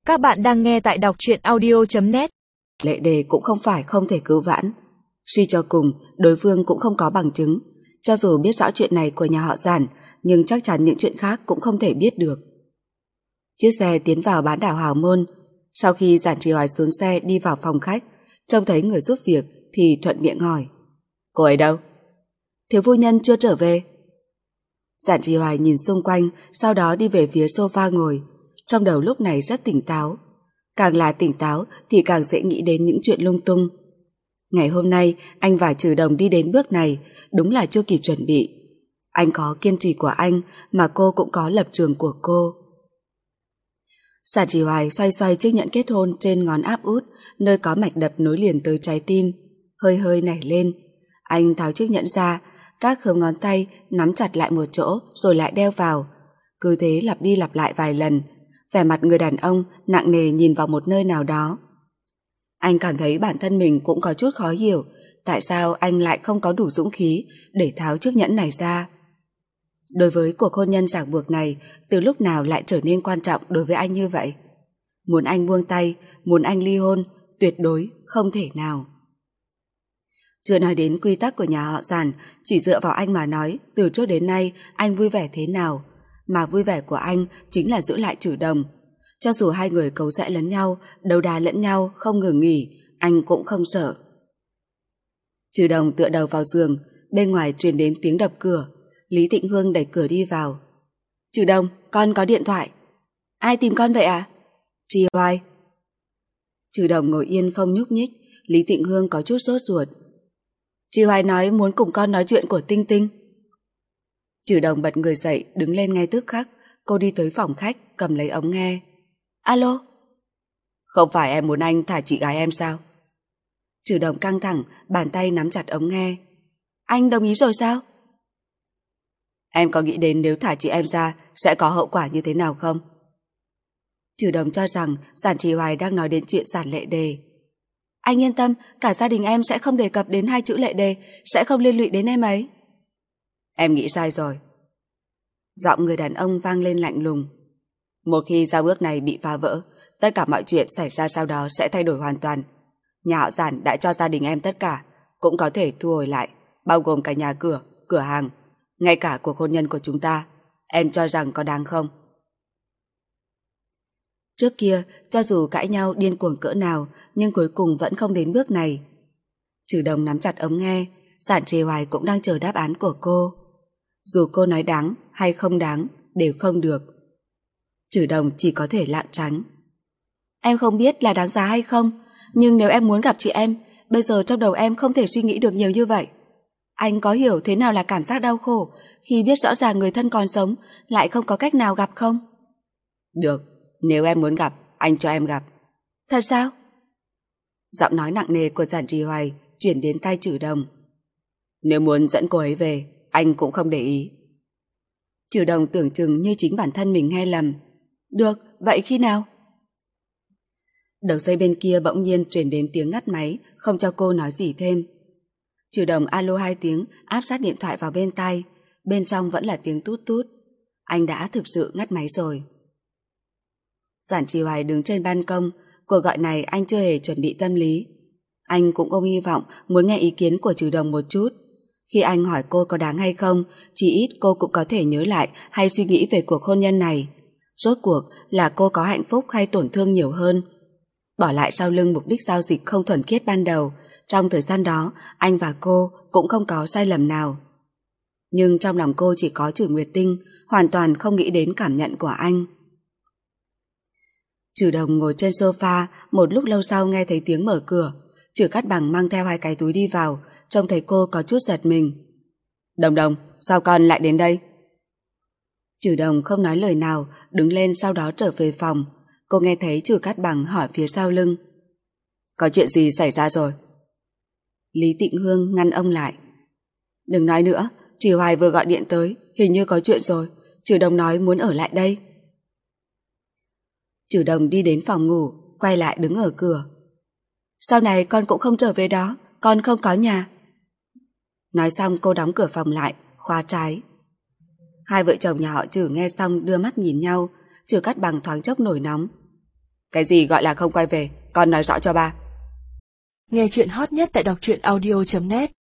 Các bạn đang nghe tại đọc truyện audio.net. Lệ Đề cũng không phải không thể cứu vãn. Suy cho cùng, đối phương cũng không có bằng chứng. Cho dù biết rõ chuyện này của nhà họ Giản, nhưng chắc chắn những chuyện khác cũng không thể biết được. Chiếc xe tiến vào bán đảo Hào Môn. Sau khi Giản Trì Hoài xuống xe đi vào phòng khách, trông thấy người giúp việc thì thuận miệng hỏi: "Cô ấy đâu?" "Thiếu phu nhân chưa trở về." Giản Trì Hoài nhìn xung quanh, sau đó đi về phía sofa ngồi. Trong đầu lúc này rất tỉnh táo. Càng là tỉnh táo thì càng dễ nghĩ đến những chuyện lung tung. Ngày hôm nay anh và Trừ Đồng đi đến bước này đúng là chưa kịp chuẩn bị. Anh có kiên trì của anh mà cô cũng có lập trường của cô. Giản Trì Hoài xoay xoay chiếc nhẫn kết hôn trên ngón áp út, nơi có mạch đập nối liền tới trái tim, hơi hơi nảy lên. Anh tháo chiếc nhẫn ra, các khớp ngón tay nắm chặt lại một chỗ rồi lại đeo vào. Cứ thế lặp đi lặp lại vài lần. Vẻ mặt người đàn ông nặng nề nhìn vào một nơi nào đó. Anh cảm thấy bản thân mình cũng có chút khó hiểu, tại sao anh lại không có đủ dũng khí để tháo chiếc nhẫn này ra. Đối với cuộc hôn nhân ràng buộc này, từ lúc nào lại trở nên quan trọng đối với anh như vậy? Muốn anh buông tay, muốn anh ly hôn, tuyệt đối không thể nào. Chưa nói đến quy tắc của nhà họ Giản, chỉ dựa vào anh mà nói, từ trước đến nay anh vui vẻ thế nào? Mà vui vẻ của anh chính là giữ lại Trừ Đồng. Cho dù hai người cấu rẽ lẫn nhau, đấu đá lẫn nhau không ngừng nghỉ, anh cũng không sợ. Trừ Đồng tựa đầu vào giường, bên ngoài truyền đến tiếng đập cửa. Lý Tịnh Hương đẩy cửa đi vào. "Trừ Đồng, con có điện thoại." "Ai tìm con vậy à?" "Trì Hoài." Trừ Đồng ngồi yên không nhúc nhích. Lý Tịnh Hương có chút sốt ruột. "Trì Hoài nói muốn cùng con nói chuyện của Tinh Tinh." Trừ Đồng bật người dậy, đứng lên ngay tức khắc. Cô đi tới phòng khách, cầm lấy ống nghe. "Alo?" "Không phải em muốn anh thả chị gái em sao?" Trừ Đồng căng thẳng, bàn tay nắm chặt ống nghe. "Anh đồng ý rồi sao?" "Em có nghĩ đến nếu thả chị em ra sẽ có hậu quả như thế nào không?" Trừ Đồng cho rằng Giản Trì Hoài đang nói đến chuyện Giản Lệ Đề. "Anh yên tâm, cả gia đình em sẽ không đề cập đến hai chữ Lệ Đề, sẽ không liên lụy đến em ấy." "Em nghĩ sai rồi." Giọng người đàn ông vang lên lạnh lùng. "Một khi giao ước này bị phá vỡ, tất cả mọi chuyện xảy ra sau đó sẽ thay đổi hoàn toàn. Nhà họ Giản đã cho gia đình em tất cả, cũng có thể thu hồi lại, bao gồm cả nhà cửa, cửa hàng, ngay cả cuộc hôn nhân của chúng ta. Em cho rằng có đáng không?" Trước kia, cho dù cãi nhau điên cuồng cỡ nào, nhưng cuối cùng vẫn không đến bước này. Trừ Đồng nắm chặt ống nghe, Giản Trì Hoài cũng đang chờ đáp án của cô. Dù cô nói đáng hay không đáng, đều không được. Trừ Đồng chỉ có thể lảng tránh. "Em không biết là đáng giá hay không, nhưng nếu em muốn gặp chị em, bây giờ trong đầu em không thể suy nghĩ được nhiều như vậy. Anh có hiểu thế nào là cảm giác đau khổ khi biết rõ ràng người thân còn sống lại không có cách nào gặp không?" "Được, nếu em muốn gặp, anh cho em gặp." "Thật sao?" Giọng nói nặng nề của Giản Trì Hoài chuyển đến tai Trừ Đồng. "Nếu muốn dẫn cô ấy về, anh cũng không để ý." Trừ Đồng tưởng chừng như chính bản thân mình nghe lầm. "Được, vậy khi nào?" Đầu dây bên kia bỗng nhiên truyền đến tiếng ngắt máy, không cho cô nói gì thêm. Trừ Đồng alo 2 tiếng, áp sát điện thoại vào bên tai. Bên trong vẫn là tiếng tút tút. Anh đã thực sự ngắt máy rồi. Giản Trì Hoài đứng trên ban công. Cuộc gọi này anh chưa hề chuẩn bị tâm lý. Anh cũng ôm hy vọng muốn nghe ý kiến của Trừ Đồng một chút. Khi anh hỏi cô có đáng hay không, chỉ ít cô cũng có thể nhớ lại hay suy nghĩ về cuộc hôn nhân này. Rốt cuộc là cô có hạnh phúc hay tổn thương nhiều hơn. Bỏ lại sau lưng mục đích giao dịch không thuần khiết ban đầu, trong thời gian đó anh và cô cũng không có sai lầm nào. Nhưng trong lòng cô chỉ có Trừ Nguyệt Tinh, hoàn toàn không nghĩ đến cảm nhận của anh. Trừ Đồng ngồi trên sofa, một lúc lâu sau nghe thấy tiếng mở cửa. Trừ Cát Bằng mang theo 2 cái túi đi vào, trông thấy cô có chút giật mình. "Đồng Đồng, sao con lại đến đây?" Trừ Đồng không nói lời nào, đứng lên sau đó trở về phòng. Cô nghe thấy Trừ Cát Bằng hỏi phía sau lưng. "Có chuyện gì xảy ra rồi?" Lý Tịnh Hương ngăn ông lại. "Đừng nói nữa, Trì Hoài vừa gọi điện tới, hình như có chuyện rồi. Trừ Đồng nói muốn ở lại đây." Trừ Đồng đi đến phòng ngủ, quay lại đứng ở cửa. "Sau này con cũng không trở về đó, con không có nhà." Nói xong cô đóng cửa phòng lại, khóa trái. Hai vợ chồng nhà họ Trừ nghe xong đưa mắt nhìn nhau. Trừ Cát Bằng thoáng chốc nổi nóng. Cái gì gọi là không quay về, con nói rõ cho ba. Nghe chuyện hot nhất tại đọc truyện audio.net